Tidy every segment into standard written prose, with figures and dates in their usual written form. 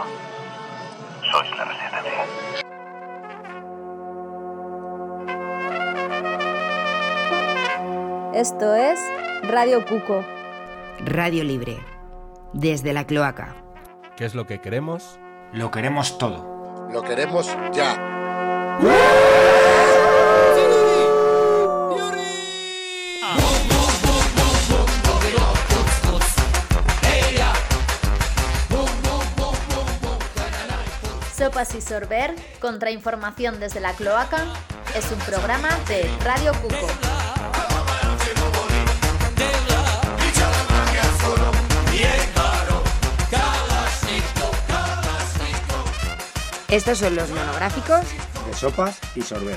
Sois la resistencia. Esto es Radio Cuco. Radio Libre. Desde la cloaca. ¿Qué es lo que queremos? Lo queremos todo. Lo queremos ya. Sopas y Sorber, contrainformación desde la cloaca, es un programa de Radio Cuco. Estos son los monográficos De Sopas y Sorber.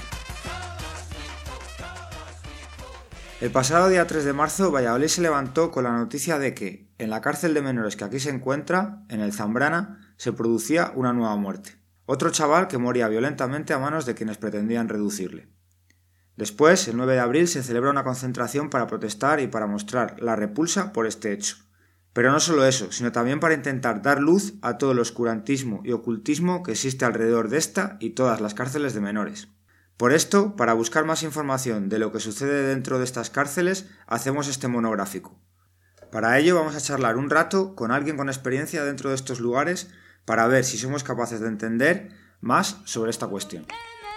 El pasado día 3 de marzo, Valladolid se levantó con la noticia de que, en la cárcel de menores que aquí se encuentra, en el Zambrana, se producía una nueva muerte. Otro chaval que moría violentamente a manos de quienes pretendían reducirle. Después, el 9 de abril, se celebra una concentración para protestar y para mostrar la repulsa por este hecho. Pero no solo eso, sino también para intentar dar luz a todo el oscurantismo y ocultismo que existe alrededor de esta y todas las cárceles de menores. Por esto, para buscar más información de lo que sucede dentro de estas cárceles, hacemos este monográfico. Para ello vamos a charlar un rato con alguien con experiencia dentro de estos lugares para ver si somos capaces de entender más sobre esta cuestión.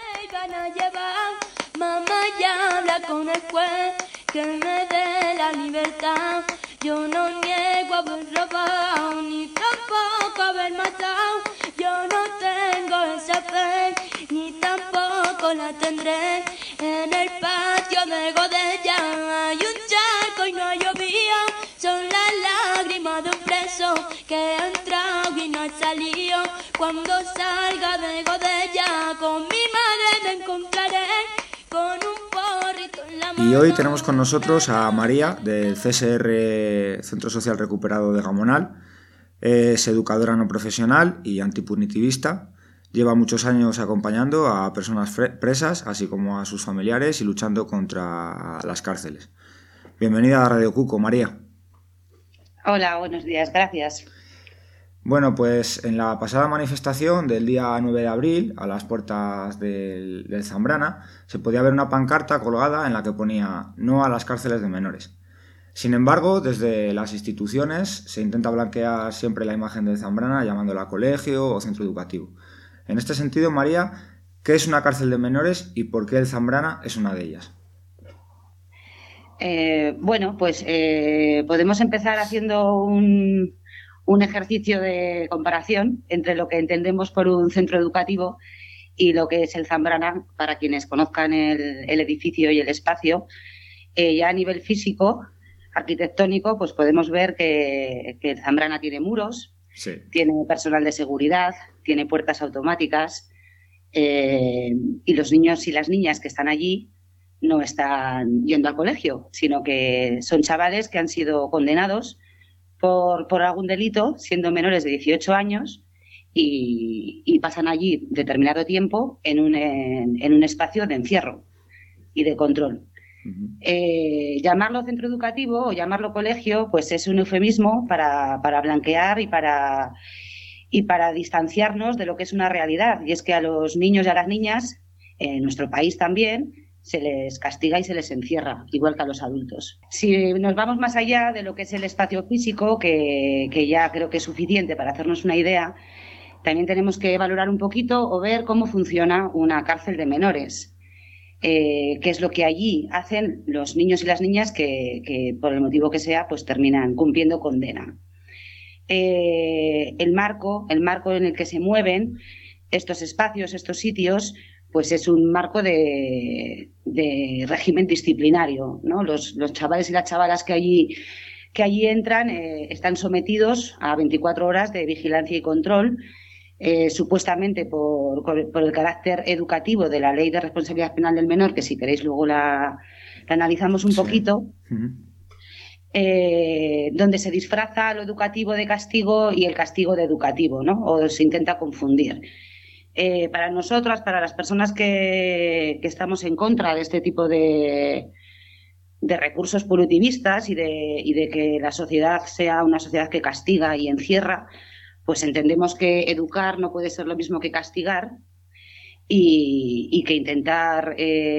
Mamá ya habla con el juez que me dé la libertad. Yo no niego haber robado ni tampoco haber matado. Yo no tengo esa fe ni tampoco la tendré. En el patio de Godella hay un charco y no llovía. Son las lágrimas de un preso que ha entrado y no ha salido. Cuando salga de Godella con mi madre me encontraré con un porrito en la mano. Y hoy tenemos con nosotros a María del CSR Centro Social Recuperado de Gamonal. Es educadora no profesional y antipunitivista. Lleva muchos años acompañando a personas presas, así como a sus familiares y luchando contra las cárceles. Bienvenida a Radio Cuco, María. Hola, buenos días, gracias. Bueno, pues en la pasada manifestación del día 9 de abril, a las puertas del Zambrana, se podía ver una pancarta colgada en la que ponía "No a las cárceles de menores". Sin embargo, desde las instituciones se intenta blanquear siempre la imagen del Zambrana llamándola colegio o centro educativo. En este sentido, María, ¿qué es una cárcel de menores y por qué el Zambrana es una de ellas? Podemos empezar haciendo un ejercicio de comparación entre lo que entendemos por un centro educativo y lo que es el Zambrana, para quienes conozcan el edificio y el espacio. Ya a nivel físico, arquitectónico, pues podemos ver que el Zambrana tiene muros, sí, tiene personal de seguridad, tiene puertas automáticas, y los niños y las niñas que están allí no están yendo al colegio, sino que son chavales que han sido condenados por algún delito, siendo menores de 18 años, y pasan allí determinado tiempo en un espacio de encierro y de control. Uh-huh. Llamarlo centro educativo o llamarlo colegio, pues es un eufemismo para blanquear y para distanciarnos de lo que es una realidad, y es que a los niños y a las niñas, en nuestro país también, se les castiga y se les encierra, igual que a los adultos. Si nos vamos más allá de lo que es el espacio físico, que ya creo que es suficiente para hacernos una idea, también tenemos que valorar un poquito o ver cómo funciona una cárcel de menores. Qué es lo que allí hacen los niños y las niñas que por el motivo que sea, pues terminan cumpliendo condena. El marco en el que se mueven estos espacios, estos sitios, pues es un marco de régimen disciplinario, ¿no? Los chavales y las chavalas que allí entran están sometidos a 24 horas de vigilancia y control, supuestamente por el carácter educativo de la Ley de Responsabilidad Penal del Menor, que si queréis luego la analizamos un poquito. Uh-huh. Donde se disfraza lo educativo de castigo y el castigo de educativo, ¿no? O se intenta confundir. Para nosotras, para las personas que estamos en contra de este tipo de recursos punitivistas y de que la sociedad sea una sociedad que castiga y encierra, pues entendemos que educar no puede ser lo mismo que castigar y que intentar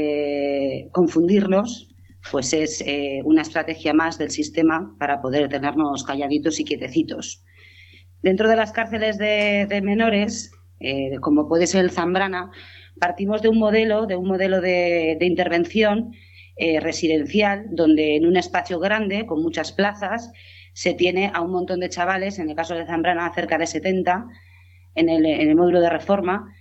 confundirnos pues es una estrategia más del sistema para poder tenernos calladitos y quietecitos. Dentro de las cárceles de menores, como puede ser el Zambrana, partimos de un modelo de intervención residencial, donde en un espacio grande, con muchas plazas, se tiene a un montón de chavales, en el caso de Zambrana cerca de 70, en el módulo de reforma,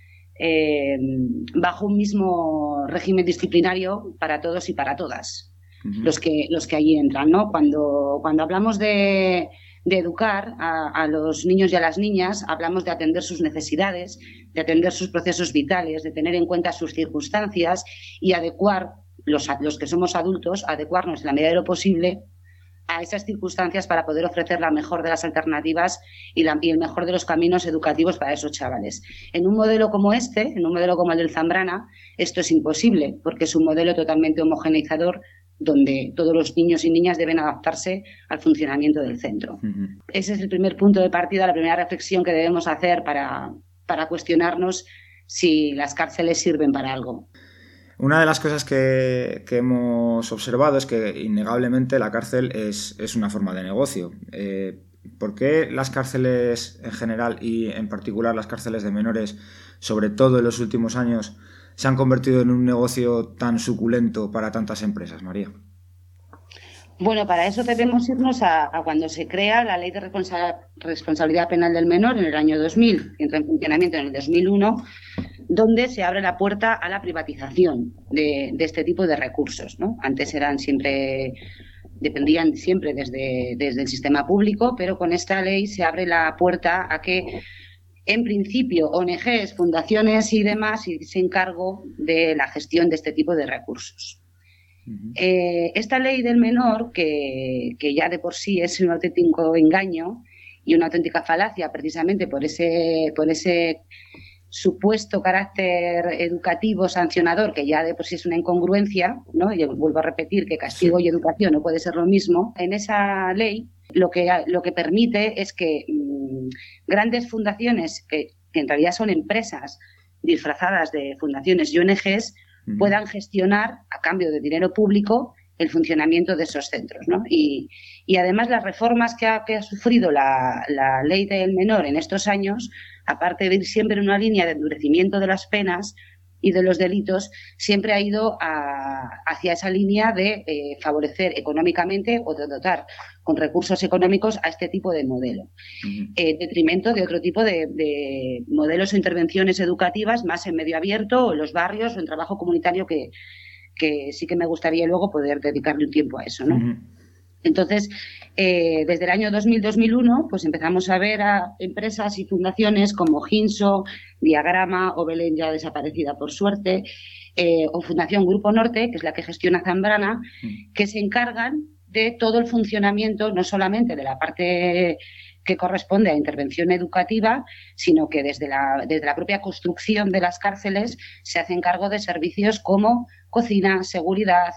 bajo un mismo régimen disciplinario para todos y para todas, los que allí entran, ¿no? Cuando hablamos de educar a los niños y a las niñas, hablamos de atender sus necesidades, de atender sus procesos vitales, de tener en cuenta sus circunstancias y adecuar, los que somos adultos, adecuarnos en la medida de lo posible a esas circunstancias para poder ofrecer la mejor de las alternativas y el mejor de los caminos educativos para esos chavales. En un modelo como en un modelo como el del Zambrana, esto es imposible, porque es un modelo totalmente homogeneizador, donde todos los niños y niñas deben adaptarse al funcionamiento del centro. Ese es el primer punto de partida, la primera reflexión que debemos hacer para cuestionarnos si las cárceles sirven para algo. Una de las cosas que hemos observado es que innegablemente la cárcel es una forma de negocio. ¿Por qué las cárceles en general y en particular las cárceles de menores, sobre todo en los últimos años, se han convertido en un negocio tan suculento para tantas empresas, María? Bueno, para eso debemos irnos a cuando se crea la Ley de Responsabilidad Penal del Menor en el año 2000, que entra en funcionamiento en el 2001, donde se abre la puerta a la privatización de este tipo de recursos, ¿no? Antes dependían siempre desde el sistema público, pero con esta ley se abre la puerta a que, en principio, ONGs, fundaciones y demás se encarguen de la gestión de este tipo de recursos. Esta ley del menor, que ya de por sí es un auténtico engaño y una auténtica falacia, precisamente por ese supuesto carácter educativo sancionador, que ya de por sí es una incongruencia, ¿no? Y vuelvo a repetir que castigo y educación no puede ser lo mismo. En esa ley lo que permite es que grandes fundaciones, que en realidad son empresas disfrazadas de fundaciones y ONGs, puedan gestionar a cambio de dinero público el funcionamiento de esos centros, ¿no? Y además las reformas que ha sufrido la ley del menor en estos años, aparte de ir siempre en una línea de endurecimiento de las penas y de los delitos, siempre ha ido hacia esa línea de favorecer económicamente o de dotar con recursos económicos a este tipo de modelo, en detrimento de otro tipo de modelos o intervenciones educativas más en medio abierto o en los barrios o en trabajo comunitario que sí que me gustaría luego poder dedicarle un tiempo a eso, ¿no? Entonces, desde el año 2000-2001, pues empezamos a ver a empresas y fundaciones como Ginso, Diagrama o Belén, ya desaparecida por suerte, o Fundación Grupo Norte, que es la que gestiona Zambrana, que se encargan de todo el funcionamiento, no solamente de la parte que corresponde a intervención educativa, sino que desde la propia construcción de las cárceles se hacen cargo de servicios como cocina, seguridad,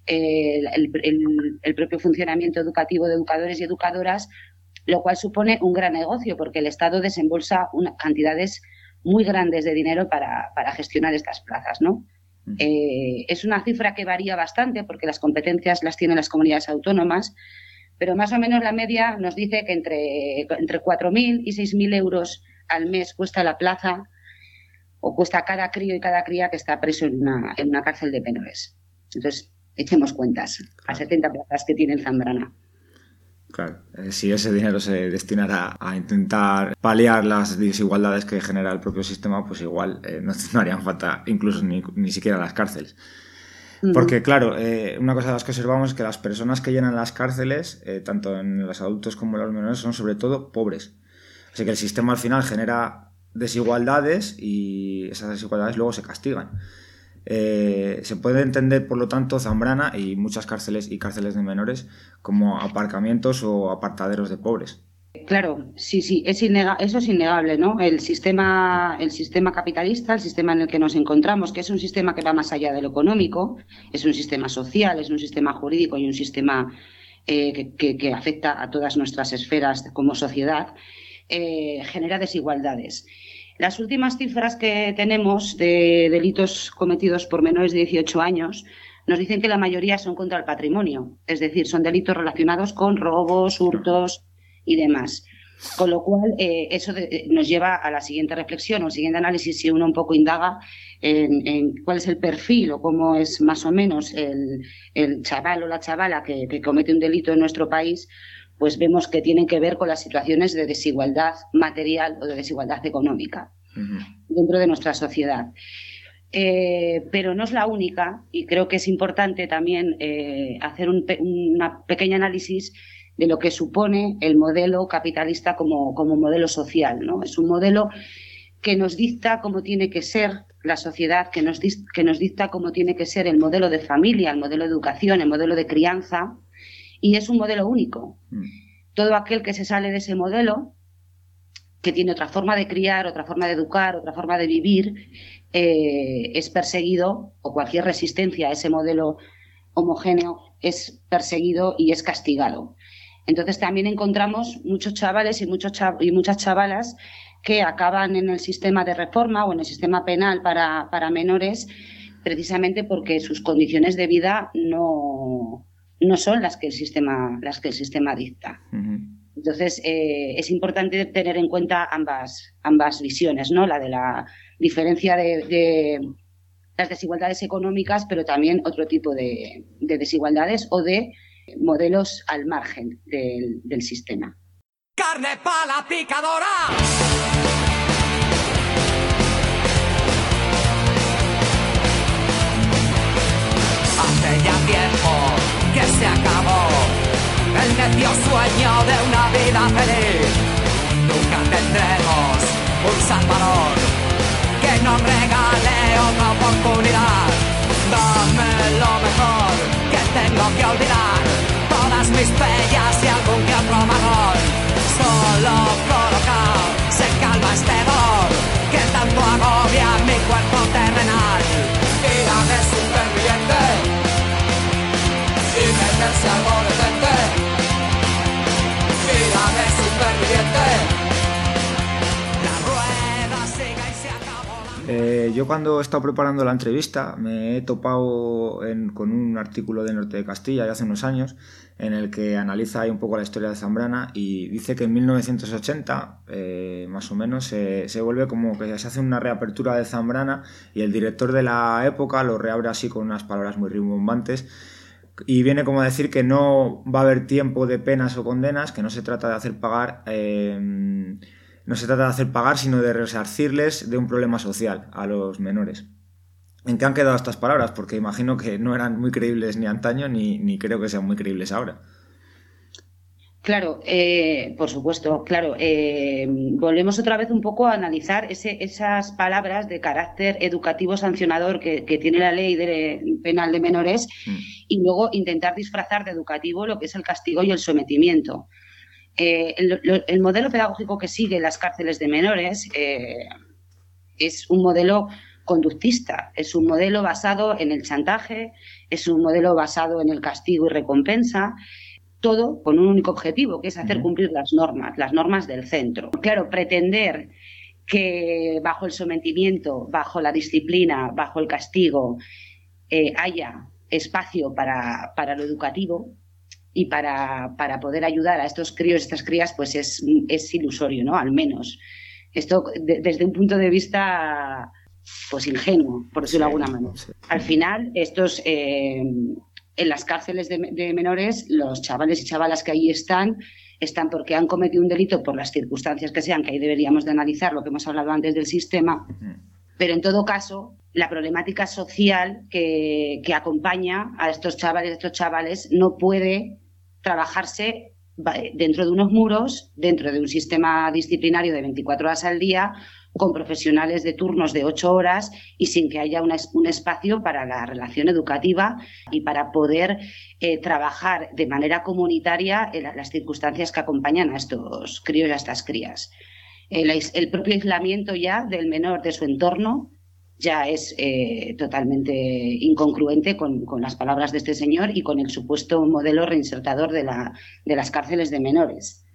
el propio funcionamiento educativo de educadores y educadoras, lo cual supone un gran negocio porque el Estado desembolsa cantidades muy grandes de dinero para gestionar estas plazas, ¿no? Es una cifra que varía bastante porque las competencias las tienen las comunidades autónomas, pero más o menos la media nos dice que entre 4.000 y 6.000 euros al mes cuesta la plaza o cuesta cada crío y cada cría que está preso en una cárcel de menores. Entonces, echemos cuentas a 70 plazas que tiene el Zambrana. Claro, si ese dinero se destinara a intentar paliar las desigualdades que genera el propio sistema, pues igual no harían falta incluso ni siquiera las cárceles. Porque, claro, una cosa de las que observamos es que las personas que llenan las cárceles, tanto en los adultos como en los menores, son sobre todo pobres. Así que el sistema al final genera desigualdades y esas desigualdades luego se castigan. Se puede entender, por lo tanto, Zambrana y muchas cárceles y cárceles de menores como aparcamientos o apartaderos de pobres. Claro, sí, eso es innegable, ¿no? El sistema capitalista, el sistema en el que nos encontramos, que es un sistema que va más allá de lo económico, es un sistema social, es un sistema jurídico y un sistema que afecta a todas nuestras esferas como sociedad, genera desigualdades. Las últimas cifras que tenemos de delitos cometidos por menores de 18 años nos dicen que la mayoría son contra el patrimonio, es decir, son delitos relacionados con robos, hurtos y demás. Con lo cual, eso nos lleva a la siguiente reflexión o el siguiente análisis, si uno un poco indaga en cuál es el perfil o cómo es más o menos el chaval o la chavala que comete un delito en nuestro país, pues vemos que tienen que ver con las situaciones de desigualdad material o de desigualdad económica dentro de nuestra sociedad. Pero no es la única, y creo que es importante también hacer un pequeño análisis de lo que supone el modelo capitalista como modelo social, ¿no? Es un modelo que nos dicta cómo tiene que ser la sociedad, que nos dicta cómo tiene que ser el modelo de familia, el modelo de educación, el modelo de crianza, y es un modelo único. Todo aquel que se sale de ese modelo, que tiene otra forma de criar, otra forma de educar, otra forma de vivir, es perseguido, o cualquier resistencia a ese modelo homogéneo es perseguido y es castigado. Entonces también encontramos muchos chavales y muchas chavalas que acaban en el sistema de reforma o en el sistema penal para menores, precisamente porque sus condiciones de vida no son las que el sistema dicta. Entonces es importante tener en cuenta ambas visiones, ¿no? La de la diferencia de las desigualdades económicas, pero también otro tipo de desigualdades o de modelos al margen del sistema. ¡Carne pa' la picadora! Hace ya tiempo que se acabó el necio sueño de una vida feliz. Nunca tendremos un salvador que nos regale otra oportunidad. Dame lo mejor que tengo que olvidar, todas mis pellas y algún que otro marrón. Solo colocado se calma este dolor que tanto agobia mi cuerpo terrenal. Vida de superviviente y meterse algo decente. Vida de superviviente. La rueda sigue y se acabó. Yo cuando he estado preparando la entrevista me he topado con un artículo de Norte de Castilla de hace unos años en el que analiza ahí un poco la historia de Zambrana y dice que en 1980 más o menos se vuelve como que se hace una reapertura de Zambrana y el director de la época lo reabre así con unas palabras muy rimbombantes y viene como a decir que no va a haber tiempo de penas o condenas, que no se trata de hacer pagar sino de resarcirles de un problema social a los menores. ¿En qué han quedado estas palabras? Porque imagino que no eran muy creíbles ni antaño ni creo que sean muy creíbles ahora. Claro, por supuesto, claro. Volvemos otra vez un poco a analizar esas palabras de carácter educativo sancionador que tiene la ley penal de menores y luego intentar disfrazar de educativo lo que es el castigo y el sometimiento. El modelo pedagógico que sigue las cárceles de menores es un modelo conductista, es un modelo basado en el chantaje, es un modelo basado en el castigo y recompensa, todo con un único objetivo, que es hacer cumplir las normas del centro. Claro, pretender que bajo el sometimiento, bajo la disciplina, bajo el castigo, haya espacio para lo educativo y para poder ayudar a estos críos y estas crías, pues es ilusorio, ¿no? Al menos. Esto desde un punto de vista pues ingenuo, por decirlo de alguna manera. Al final, estos en las cárceles de menores, los chavales y chavalas que ahí están porque han cometido un delito por las circunstancias que sean, que ahí deberíamos de analizar lo que hemos hablado antes del sistema, pero en todo caso, la problemática social que acompaña a estos chavales no puede trabajarse dentro de unos muros, dentro de un sistema disciplinario de 24 horas al día, con profesionales de turnos de 8 horas y sin que haya un espacio para la relación educativa y para poder trabajar de manera comunitaria en las circunstancias que acompañan a estos críos y a estas crías. El propio aislamiento ya del menor de su entorno ya es totalmente incongruente con las palabras de este señor y con el supuesto modelo reinsertador de las cárceles de menores.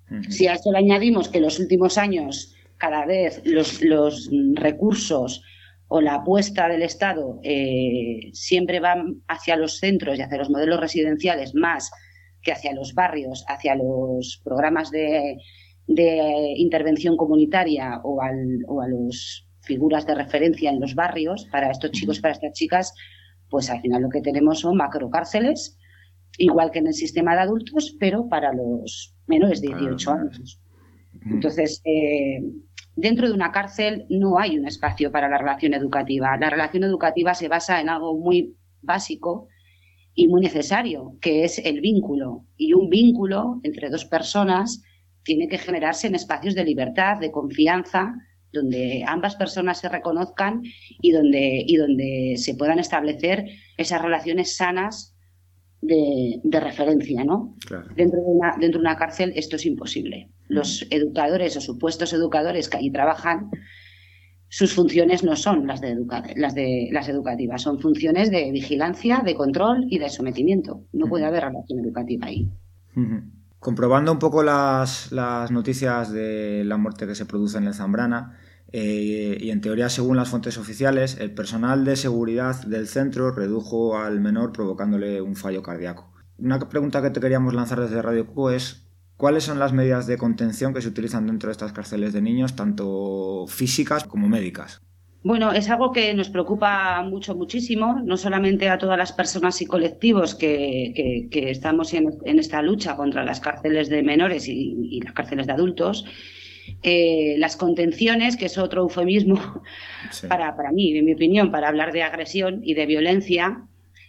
Si a esto le añadimos que en los últimos años cada vez los recursos o la apuesta del Estado siempre van hacia los centros y hacia los modelos residenciales más que hacia los barrios, hacia los programas de intervención comunitaria o a las figuras de referencia en los barrios para estos chicos y para estas chicas, pues al final lo que tenemos son macrocárceles, igual que en el sistema de adultos, pero para los menores de 18 años. Entonces, dentro de una cárcel no hay un espacio para la relación educativa. La relación educativa se basa en algo muy básico y muy necesario, que es el vínculo. Y un vínculo entre dos personas tiene que generarse en espacios de libertad, de confianza, donde ambas personas se reconozcan y donde se puedan establecer esas relaciones sanas de referencia, ¿no? Claro. Dentro de una cárcel esto es imposible. Los educadores o supuestos educadores que allí trabajan, sus funciones no son las educativas, son funciones de vigilancia, de control y de sometimiento. No puede haber relación educativa ahí. Comprobando un poco las noticias de la muerte que se produce en el Zambrana, y en teoría según las fuentes oficiales, el personal de seguridad del centro redujo al menor provocándole un fallo cardíaco. Una pregunta que te queríamos lanzar desde Radio Q es: ¿cuáles son las medidas de contención que se utilizan dentro de estas cárceles de niños, tanto físicas como médicas? Bueno, es algo que nos preocupa muchísimo, no solamente a todas las personas y colectivos que estamos en esta lucha contra las cárceles de menores y las cárceles de adultos. Las contenciones, que es otro eufemismo para mí, en mi opinión, para hablar de agresión y de violencia,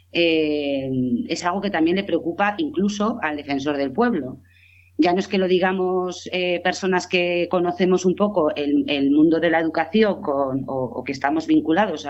es algo que también le preocupa incluso al defensor del pueblo. Ya no es que lo digamos personas que conocemos un poco el mundo de la educación o que estamos vinculados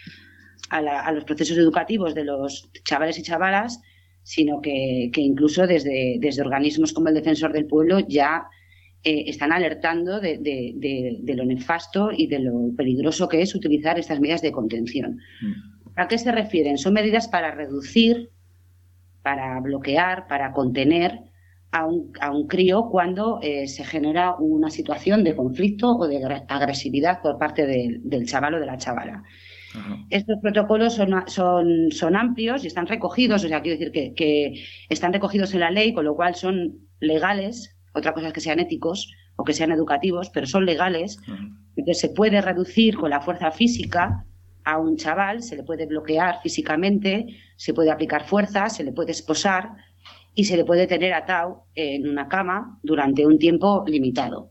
a los procesos educativos de los chavales y chavalas, sino que incluso desde organismos como el Defensor del Pueblo ya están alertando de lo nefasto y de lo peligroso que es utilizar estas medidas de contención. ¿A qué se refieren? Son medidas para reducir, para bloquear, para contener a un crío cuando se genera una situación de conflicto o de agresividad por parte del chaval o de la chavala. Uh-huh. Estos protocolos son amplios y están recogidos, o sea, quiero decir que están recogidos en la ley, con lo cual son legales. Otra cosa es que sean éticos o que sean educativos, pero son legales. Uh-huh. Entonces se puede reducir con la fuerza física a un chaval, se le puede bloquear físicamente, se puede aplicar fuerza, se le puede esposar y se le puede tener atado en una cama durante un tiempo limitado.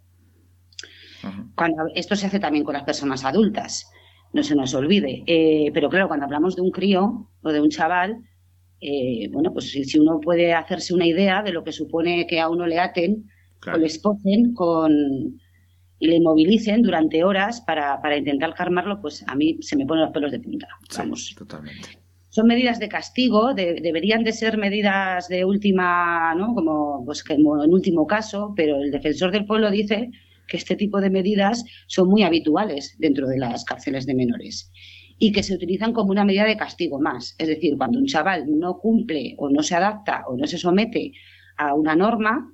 Uh-huh. Esto se hace también con las personas adultas, no se nos olvide. Pero claro, cuando hablamos de un crío o de un chaval, bueno, pues si uno puede hacerse una idea de lo que supone que a uno le aten, claro, o le esposen y le inmovilicen durante horas para intentar calmarlo, pues a mí se me ponen los pelos de punta. Vamos. Sí, totalmente. Son medidas de castigo, deberían de ser medidas de última, ¿no? Como en último caso, pero el Defensor del Pueblo dice que este tipo de medidas son muy habituales dentro de las cárceles de menores y que se utilizan como una medida de castigo más. Es decir, cuando un chaval no cumple o no se adapta o no se somete a una norma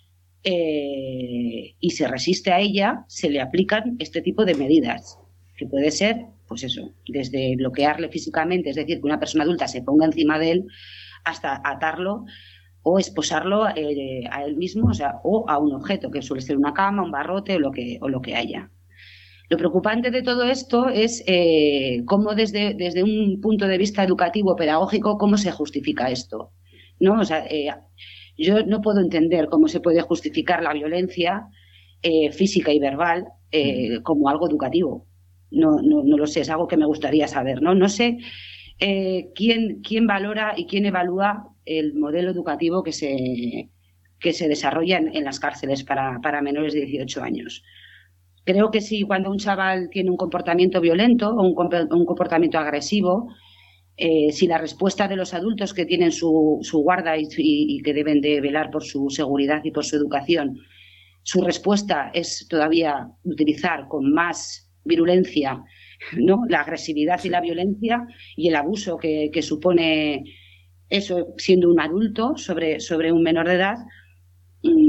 y se resiste a ella, se le aplican este tipo de medidas, que puede ser, pues eso, desde bloquearle físicamente, es decir, que una persona adulta se ponga encima de él, hasta atarlo o esposarlo a él mismo, o a un objeto, que suele ser una cama, un barrote o lo que haya. Lo preocupante de todo esto es cómo desde un punto de vista educativo, pedagógico, cómo se justifica esto, ¿no? O sea, yo no puedo entender cómo se puede justificar la violencia física y verbal como algo educativo. No lo sé, es algo que me gustaría saber, ¿no? No sé quién valora y quién evalúa el modelo educativo que se desarrolla en las cárceles para menores de 18 años. Creo que si cuando un chaval tiene un comportamiento violento o un comportamiento agresivo, si la respuesta de los adultos que tienen su guarda y que deben de velar por su seguridad y por su educación, su respuesta es todavía utilizar con más virulencia, ¿no?, la agresividad y la violencia y el abuso que supone eso siendo un adulto sobre un menor de edad,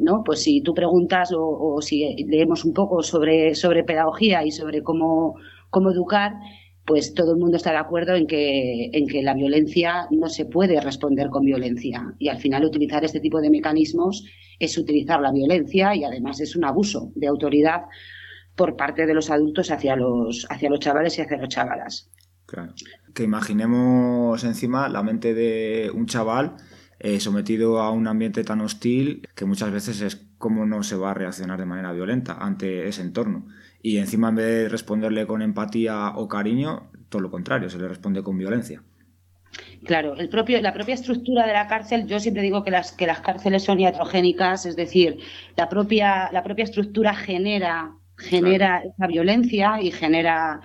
¿no? Pues si tú preguntas o si leemos un poco sobre pedagogía y sobre cómo educar, pues todo el mundo está de acuerdo en que la violencia no se puede responder con violencia. Y al final utilizar este tipo de mecanismos es utilizar la violencia y además es un abuso de autoridad por parte de los adultos hacia los chavales y hacia las chavalas. Claro. Que imaginemos encima la mente de un chaval sometido a un ambiente tan hostil que muchas veces es cómo no se va a reaccionar de manera violenta ante ese entorno. Y encima, en vez de responderle con empatía o cariño, todo lo contrario, se le responde con violencia. Claro, la propia estructura de la cárcel, yo siempre digo que las cárceles son iatrogénicas, es decir, la propia estructura genera claro, esa violencia y genera,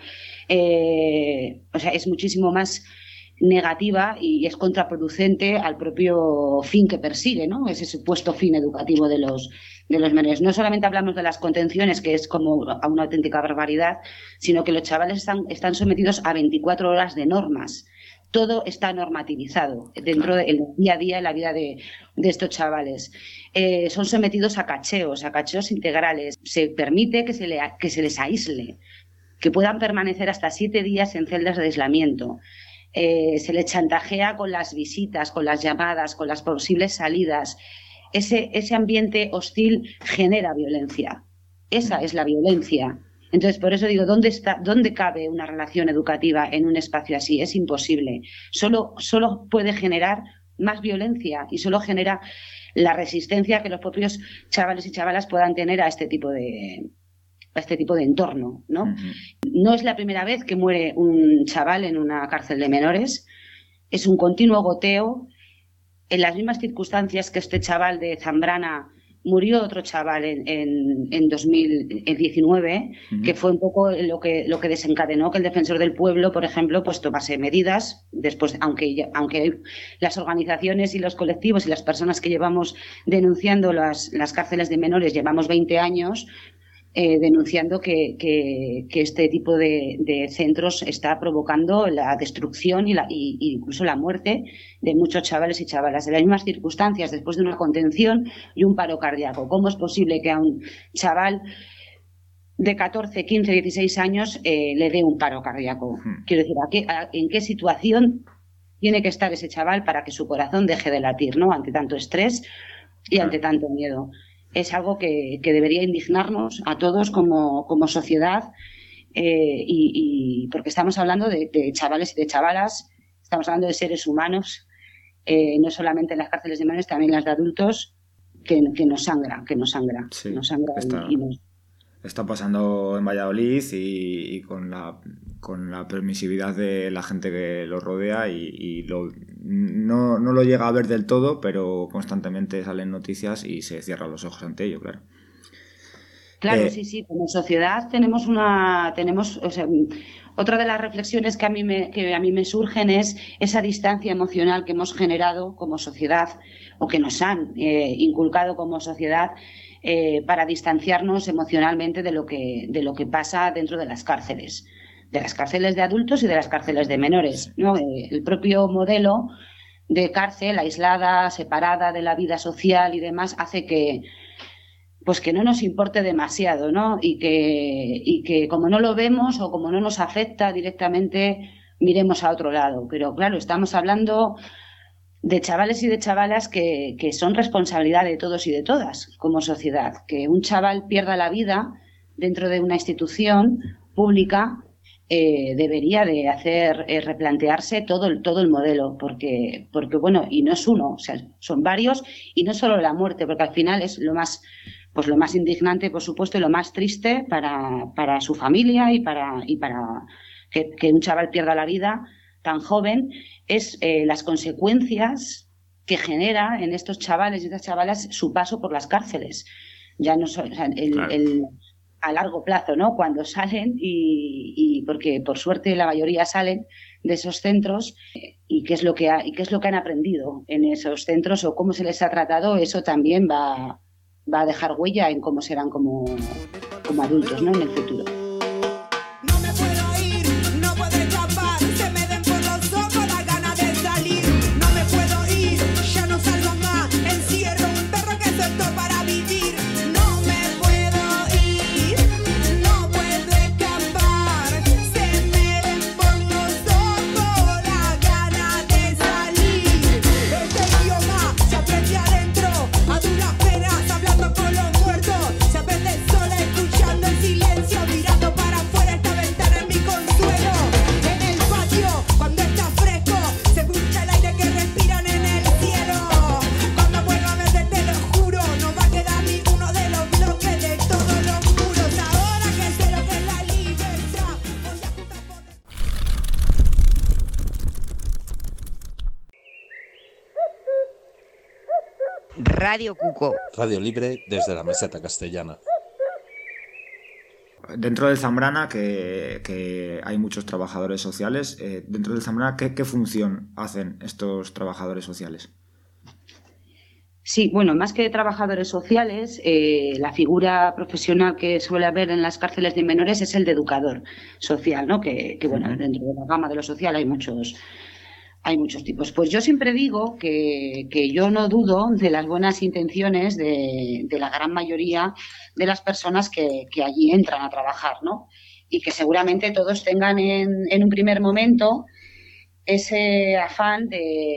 es muchísimo más negativa y es contraproducente al propio fin que persigue, ¿no? Ese supuesto fin educativo de los menores. No solamente hablamos de las contenciones, que es como a una auténtica barbaridad, sino que los chavales están sometidos a 24 horas de normas. Todo está normativizado dentro del día a día en la vida de estos chavales. Son sometidos a cacheos integrales. Se permite que se les aísle, que puedan permanecer hasta 7 días en celdas de aislamiento. Se les chantajea con las visitas, con las llamadas, con las posibles salidas. Ese ambiente hostil genera violencia. Esa es la violencia. Entonces, por eso digo, ¿dónde cabe una relación educativa en un espacio así? Es imposible. Solo puede generar más violencia y solo genera la resistencia que los propios chavales y chavalas puedan tener a este tipo de entorno, ¿no? Uh-huh. No es la primera vez que muere un chaval en una cárcel de menores. Es un continuo goteo. En las mismas circunstancias que este chaval de Zambrana, murió otro chaval en 2019, uh-huh, que fue un poco lo que desencadenó que el Defensor del Pueblo, por ejemplo, pues tomase medidas después, aunque las organizaciones y los colectivos y las personas que llevamos denunciando las cárceles de menores llevamos 20 años denunciando que este tipo de centros está provocando la destrucción y incluso la muerte de muchos chavales y chavalas en las mismas circunstancias, después de una contención y un paro cardíaco. ¿Cómo es posible que a un chaval de 14, 15, 16 años le dé un paro cardíaco? Quiero decir, ¿en qué situación tiene que estar ese chaval para que su corazón deje de latir, ¿no? Ante tanto estrés y ante tanto miedo? Es algo que debería indignarnos a todos como sociedad, y porque estamos hablando de chavales y de chavalas, estamos hablando de seres humanos, no solamente en las cárceles de menores, también las de adultos, que nos sangra, sí, nos sangra está pasando en Valladolid y con la permisividad de la gente que lo rodea no lo llega a ver del todo, pero constantemente salen noticias y se cierran los ojos ante ello, claro. Claro, sí. Como sociedad tenemos otra de las reflexiones que a mí me surgen es esa distancia emocional que hemos generado como sociedad o que nos han inculcado como sociedad para distanciarnos emocionalmente de lo que pasa dentro de las cárceles de adultos y de las cárceles de menores, ¿no? El propio modelo de cárcel aislada, separada de la vida social y demás hace que no nos importe demasiado, ¿no? Y que como no lo vemos o como no nos afecta directamente, miremos a otro lado. Pero claro, estamos hablando de chavales y de chavalas que son responsabilidad de todos y de todas como sociedad. Que un chaval pierda la vida dentro de una institución pública debería de hacer replantearse todo el modelo, porque bueno, y no es uno, o sea, son varios, y no solo la muerte, porque al final es lo más indignante, por supuesto, y lo más triste para su familia y para que un chaval pierda la vida tan joven, es las consecuencias que genera en estos chavales y estas chavalas su paso por las cárceles. Ya no son, o sea, a largo plazo, ¿no? Cuando salen y porque por suerte la mayoría salen de esos centros y qué es lo que han aprendido en esos centros o cómo se les ha tratado, eso también va a dejar huella en cómo serán como adultos, ¿no? En el futuro. No me puedo ir, no puedo escapar, se me den por los ojos la gana de salir. No me puedo ir, ya no salgo más, encierro un perro que suelto para vivir. Radio Cuco. Radio Libre desde la meseta castellana. Dentro del Zambrana, que hay muchos trabajadores sociales, dentro del Zambrana, ¿qué función hacen estos trabajadores sociales? Sí, bueno, más que trabajadores sociales, la figura profesional que suele haber en las cárceles de menores es el de educador social, ¿no? Que bueno, dentro de la gama de lo social hay muchos tipos. Pues yo siempre digo que yo no dudo de las buenas intenciones de la gran mayoría de las personas que allí entran a trabajar, ¿no? Y que seguramente todos tengan en un primer momento ese afán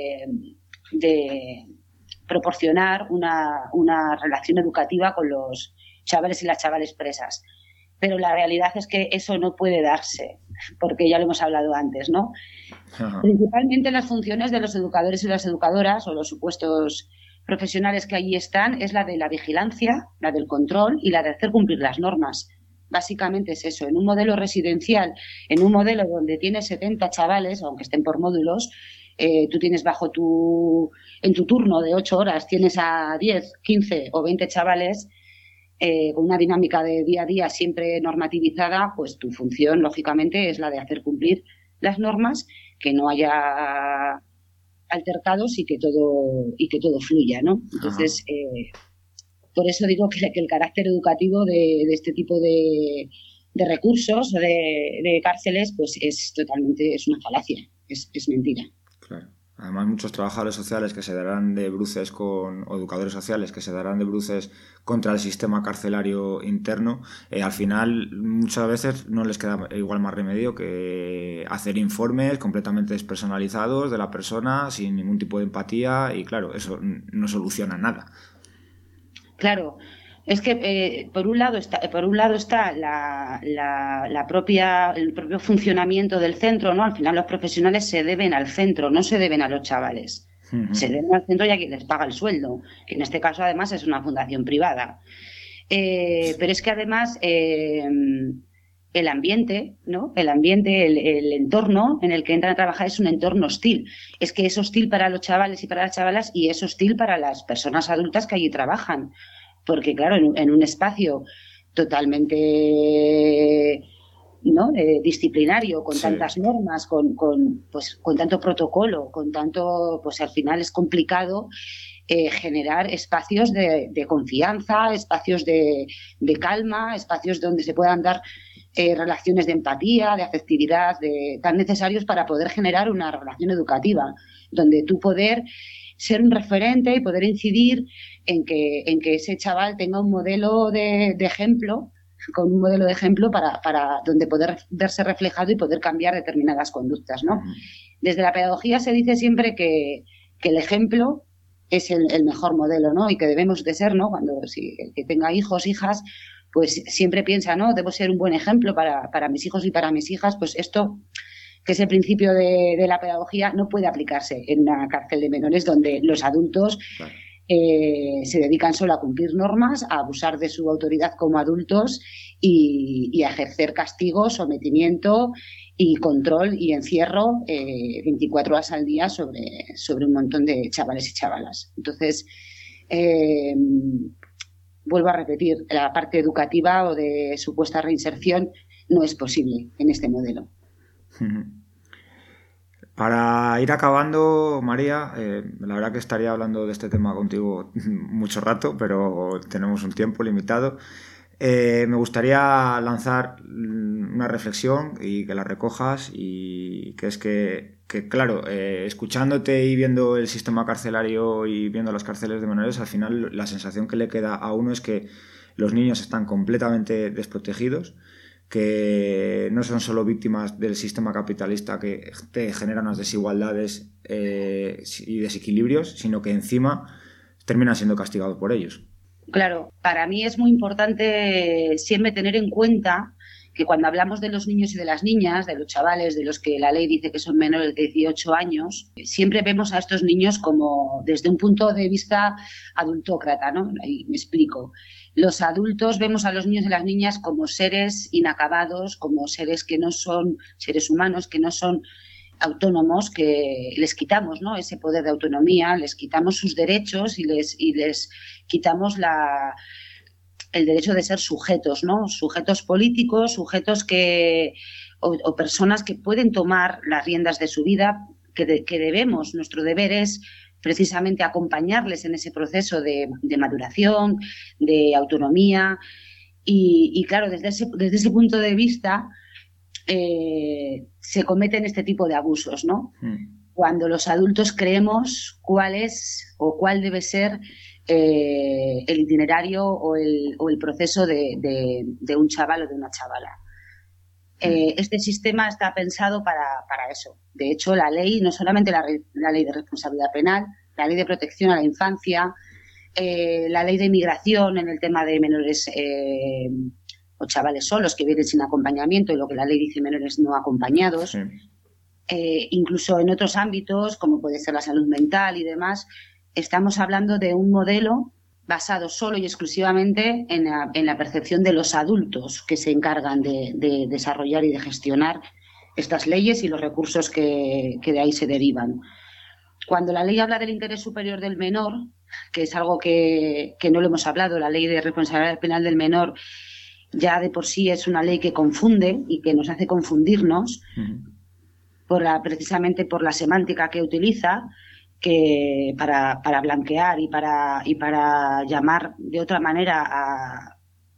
de proporcionar una relación educativa con los chavales y las chavales presas. Pero la realidad es que eso no puede darse, porque ya lo hemos hablado antes, ¿no? Ajá. Principalmente las funciones de los educadores y las educadoras, o los supuestos profesionales que allí están, es la de la vigilancia, la del control y la de hacer cumplir las normas. Básicamente es eso. En un modelo residencial, en un modelo donde tienes 70 chavales, aunque estén por módulos, tú tienes en tu turno de 8 horas, tienes a 10, 15 o 20 chavales, con una dinámica de día a día siempre normativizada, pues tu función, lógicamente, es la de hacer cumplir las normas, que no haya altercados y que todo fluya, ¿no? Entonces, por eso digo que el carácter educativo de este tipo de recursos, de cárceles, pues es una falacia, es mentira. Claro. Además, muchos trabajadores sociales que se darán de bruces o educadores sociales que se darán de bruces contra el sistema carcelario interno, al final muchas veces no les queda igual más remedio que hacer informes completamente despersonalizados de la persona sin ningún tipo de empatía y claro, eso no soluciona nada. Claro. Es que por un lado está el propio funcionamiento del centro, ¿no? Al final los profesionales se deben al centro, no se deben a los chavales. Uh-huh. Se deben al centro y a quien les paga el sueldo, que en este caso además es una fundación privada. Pero es que además el ambiente, ¿no? El entorno en el que entran a trabajar es un entorno hostil. Es que es hostil para los chavales y para las chavalas y es hostil para las personas adultas que allí trabajan. Porque, claro, en un espacio totalmente disciplinario, con tantas normas, con tanto protocolo, con tanto, pues al final es complicado generar espacios de confianza, espacios de calma, espacios donde se puedan dar relaciones de empatía, de afectividad, tan necesarios para poder generar una relación educativa, donde tú poder ser un referente y poder incidir en que ese chaval tenga un modelo de ejemplo, con un modelo de ejemplo para donde poder verse reflejado y poder cambiar determinadas conductas, ¿no? Desde la pedagogía se dice siempre que el ejemplo es el mejor modelo, ¿no? Y que debemos de ser, ¿no? El que tenga hijos, hijas, pues siempre piensa, ¿no? Debo ser un buen ejemplo para mis hijos y para mis hijas, pues esto, que es el principio de la pedagogía, no puede aplicarse en una cárcel de menores donde los adultos se dedican solo a cumplir normas, a abusar de su autoridad como adultos y a ejercer castigo, sometimiento y control y encierro 24 horas al día sobre un montón de chavales y chavalas. Entonces, vuelvo a repetir, la parte educativa o de supuesta reinserción no es posible en este modelo. Para ir acabando, María, la verdad que estaría hablando de este tema contigo mucho rato, pero tenemos un tiempo limitado. Me gustaría lanzar una reflexión y que la recojas, y que es que claro, escuchándote y viendo el sistema carcelario y viendo las cárceles de menores, al final la sensación que le queda a uno es que los niños están completamente desprotegidos, que no son solo víctimas del sistema capitalista que te genera unas desigualdades y desequilibrios, sino que encima terminan siendo castigados por ellos. Claro, para mí es muy importante siempre tener en cuenta que cuando hablamos de los niños y de las niñas, de los chavales, de los que la ley dice que son menores de 18 años, siempre vemos a estos niños como desde un punto de vista adultócrata, ¿no? Ahí me explico. Los adultos vemos a los niños y las niñas como seres inacabados, como seres que no son seres humanos, que no son autónomos, que les quitamos, ¿no?, ese poder de autonomía, les quitamos sus derechos y les quitamos el derecho de ser sujetos, ¿no?, sujetos políticos, sujetos o personas que pueden tomar las riendas de su vida, que debemos, nuestro deber es precisamente acompañarles en ese proceso de maduración, de autonomía y claro, desde ese punto de vista se cometen este tipo de abusos, ¿no? Cuando los adultos creemos cuál es o cuál debe ser el itinerario o el proceso de un chaval o de una chavala. Este sistema está pensado para eso. De hecho, la ley, no solamente la ley de responsabilidad penal, la ley de protección a la infancia, la ley de inmigración en el tema de menores o chavales solos que vienen sin acompañamiento, y lo que la ley dice menores no acompañados, sí. Incluso en otros ámbitos, como puede ser la salud mental y demás, estamos hablando de un modelo basado solo y exclusivamente en la percepción de los adultos que se encargan de desarrollar y de gestionar estas leyes y los recursos que de ahí se derivan. Cuando la ley habla del interés superior del menor, que es algo que no lo hemos hablado, la ley de responsabilidad penal del menor ya de por sí es una ley que confunde y que nos hace confundirnos precisamente por la semántica que utiliza, que para blanquear y para llamar de otra manera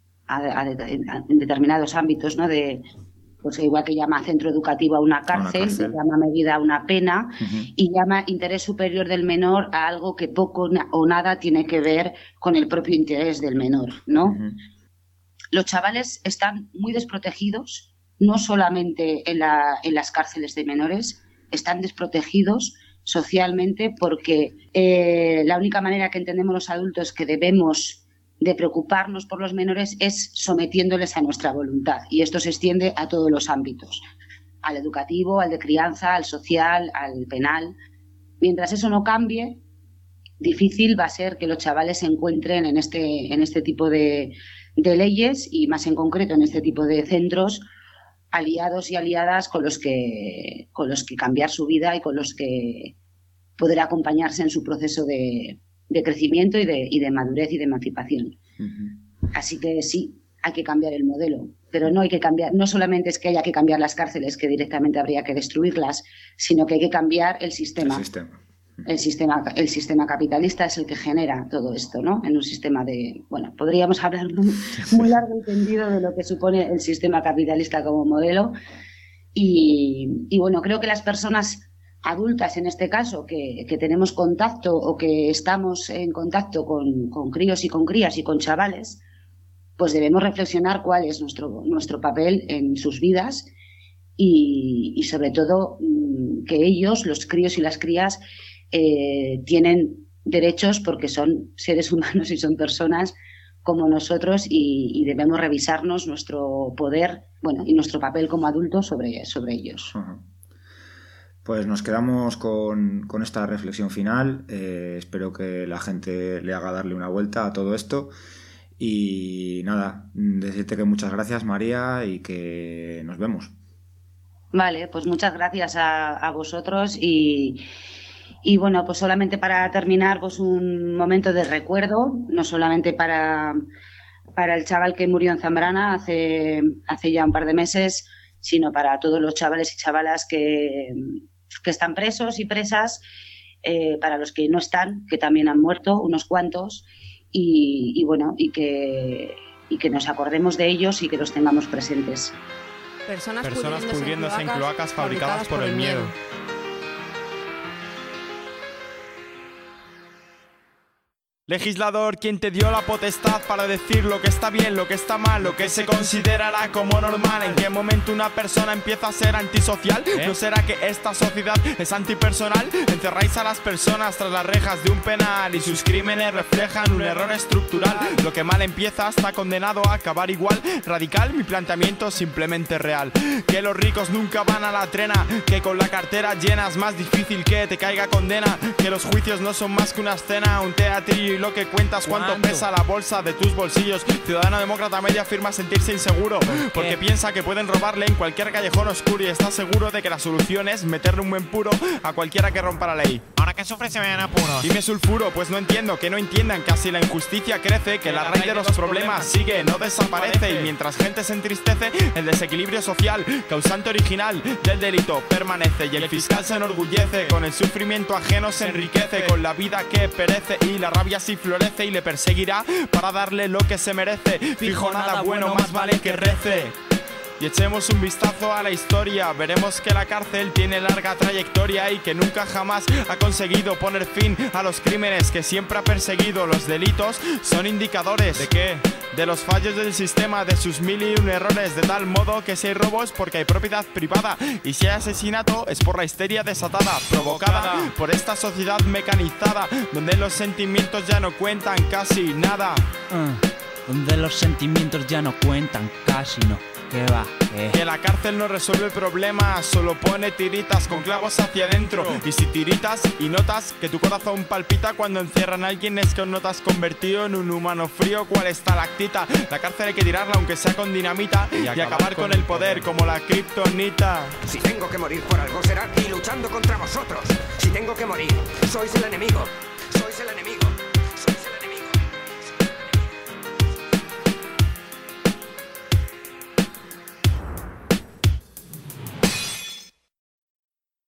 en determinados ámbitos, ¿no? Pues igual que llama centro educativo a una cárcel. Llama medida a una pena y llama interés superior del menor a algo que poco o nada tiene que ver con el propio interés del menor, ¿no? Los chavales están muy desprotegidos, no solamente en las cárceles de menores, están desprotegidos socialmente porque la única manera que entendemos los adultos que debemos de preocuparnos por los menores es sometiéndoles a nuestra voluntad, y esto se extiende a todos los ámbitos, al educativo, al de crianza, al social, al penal. Mientras eso no cambie, difícil va a ser que los chavales se encuentren en este tipo de leyes, y más en concreto en este tipo de centros, aliados y aliadas con los que cambiar su vida y con los que poder acompañarse en su proceso de crecimiento y de madurez y de emancipación. Así que sí, hay que cambiar el modelo, pero no hay que cambiar, no solamente es que haya que cambiar las cárceles, que directamente habría que destruirlas, sino que hay que cambiar el sistema. El sistema capitalista es el que genera todo esto, ¿no? En un sistema podríamos hablar muy largo y tendido de lo que supone el sistema capitalista como modelo. Y bueno, creo que las personas adultas, en este caso, que tenemos contacto o que estamos en contacto con críos y con crías y con chavales, pues debemos reflexionar cuál es nuestro papel en sus vidas y sobre todo que ellos, los críos y las crías, tienen derechos porque son seres humanos y son personas como nosotros, y debemos revisarnos nuestro poder, y nuestro papel como adultos sobre ellos. Pues nos quedamos con esta reflexión final. Espero que la gente le haga darle una vuelta a todo esto. Y nada, decirte que muchas gracias, María, y que nos vemos. Vale, pues muchas gracias a vosotros y bueno, pues solamente para terminar, pues un momento de recuerdo, no solamente para el chaval que murió en Zambrana hace ya un par de meses, sino para todos los chavales y chavalas que están presos y presas, para los que no están, que también han muerto, unos cuantos, y bueno, y que nos acordemos de ellos y que los tengamos presentes. Personas pudriéndose en cloacas fabricadas por el miedo. Legislador, ¿quién te dio la potestad para decir lo que está bien, lo que está mal, lo que se considerará como normal? ¿En qué momento una persona empieza a ser antisocial? ¿No será que esta sociedad es antipersonal? Encerráis a las personas tras las rejas de un penal y sus crímenes reflejan un error estructural. Lo que mal empieza está condenado a acabar igual. Radical, mi planteamiento simplemente real. Que los ricos nunca van a la trena, que con la cartera llena es más difícil que te caiga condena, que los juicios no son más que una escena, un teatrillo lo que cuentas, cuánto pesa la bolsa de tus bolsillos. Ciudadano demócrata medio afirma sentirse inseguro porque piensa que pueden robarle en cualquier callejón oscuro y está seguro de que la solución es meterle un buen puro a cualquiera que rompa la ley. Ahora que sufre se me dan apuros. Y me sulfuro, pues no entiendo, que no entiendan que así la injusticia crece, que la raíz de los problemas sigue, no desaparece. Y mientras gente se entristece, el desequilibrio social, causante original del delito, permanece. Y el fiscal se enorgullece, con el sufrimiento ajeno se enriquece, con la vida que perece, y la rabia sí florece y le perseguirá para darle lo que se merece. Fijo, nada bueno, más vale que rece. Y echemos un vistazo a la historia, veremos que la cárcel tiene larga trayectoria y que nunca jamás ha conseguido poner fin a los crímenes que siempre ha perseguido. Los delitos son indicadores. ¿De qué? De los fallos del sistema, de sus 1001 errores, de tal modo que si hay robos porque hay propiedad privada y si hay asesinato es por la histeria desatada, provocada por esta sociedad mecanizada, donde los sentimientos ya no cuentan casi nada. Donde los sentimientos ya no cuentan casi, no. ¿Qué va? Que la cárcel no resuelve el problema, solo pone tiritas con clavos hacia adentro. Y si tiritas y notas que tu corazón palpita cuando encierran a alguien, es que no te has convertido en un humano frío cual estalactita. La cárcel hay que tirarla aunque sea con dinamita y acabar con el poder como la kriptonita. Si tengo que morir por algo será aquí luchando contra vosotros. Si tengo que morir, sois el enemigo. Sois el enemigo.